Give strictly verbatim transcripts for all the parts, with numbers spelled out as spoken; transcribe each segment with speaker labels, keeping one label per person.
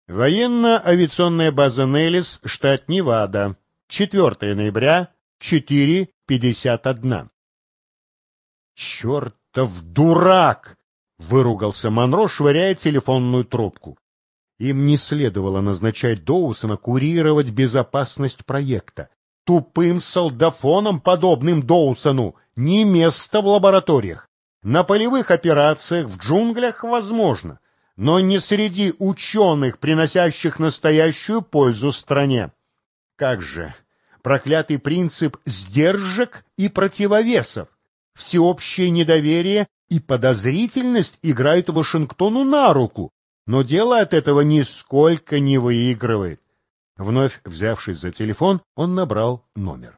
Speaker 1: Военно-авиационная база Неллис, штат Невада. четвёртого ноября, четыре пятьдесят один. «Чертов дурак!» — выругался Монро, швыряя телефонную трубку. Им не следовало назначать Доусона курировать безопасность проекта. Тупым солдафонам, подобным Доусону, не место в лабораториях. На полевых операциях в джунглях возможно, но не среди ученых, приносящих настоящую пользу стране. Как же, проклятый принцип сдержек и противовесов, всеобщее недоверие и подозрительность играют Вашингтону на руку, но дело от этого нисколько не выигрывает. Вновь взявшись за телефон, он набрал номер.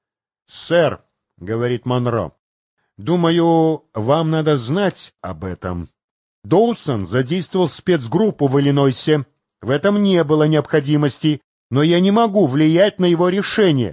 Speaker 1: «Сэр», — говорит Монро, — «думаю, вам надо знать об этом. Доусон задействовал спецгруппу в Иллинойсе. В этом не было необходимости, но я не могу влиять на его решение.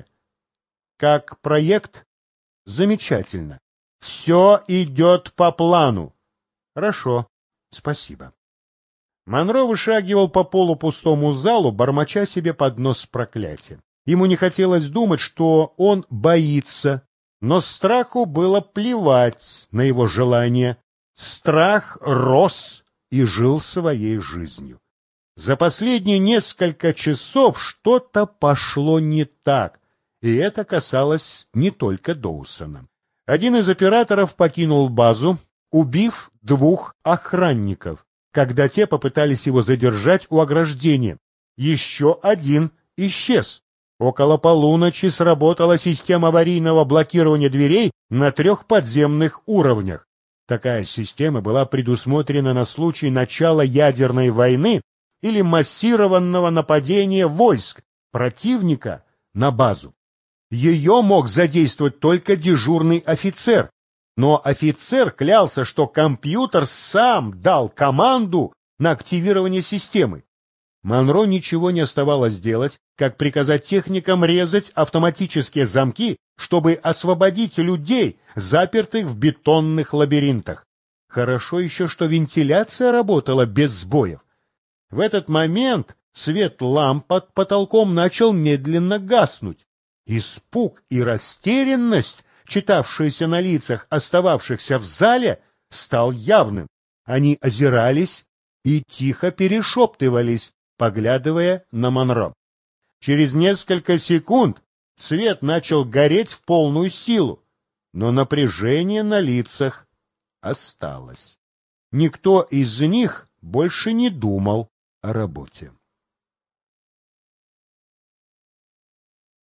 Speaker 1: Как проект? Замечательно. Все идет по плану. Хорошо, спасибо». Монро вышагивал по полупустому залу, бормоча себе под нос проклятия. Ему не хотелось думать, что он боится, но страху было плевать на его желание. Страх рос и жил своей жизнью. За последние несколько часов что-то пошло не так, и это касалось не только Доусона. Один из операторов покинул базу, убив двух охранников, когда те попытались его задержать у ограждения. Еще один исчез. Около полуночи сработала система аварийного блокирования дверей на трех подземных уровнях. Такая система была предусмотрена на случай начала ядерной войны или массированного нападения войск противника на базу. Ее мог задействовать только дежурный офицер, но офицер клялся, что компьютер сам дал команду на активирование системы. Монро ничего не оставалось делать, как приказать техникам резать автоматические замки, чтобы освободить людей, запертых в бетонных лабиринтах. Хорошо еще, что вентиляция работала без сбоев. В этот момент свет ламп под потолком начал медленно гаснуть. Испуг и растерянность, читавшиеся на лицах остававшихся в зале, стал явным. Они озирались и тихо перешептывались, поглядывая на Монро. Через несколько секунд свет начал гореть в полную силу, но напряжение на лицах осталось. Никто из них больше не думал о работе.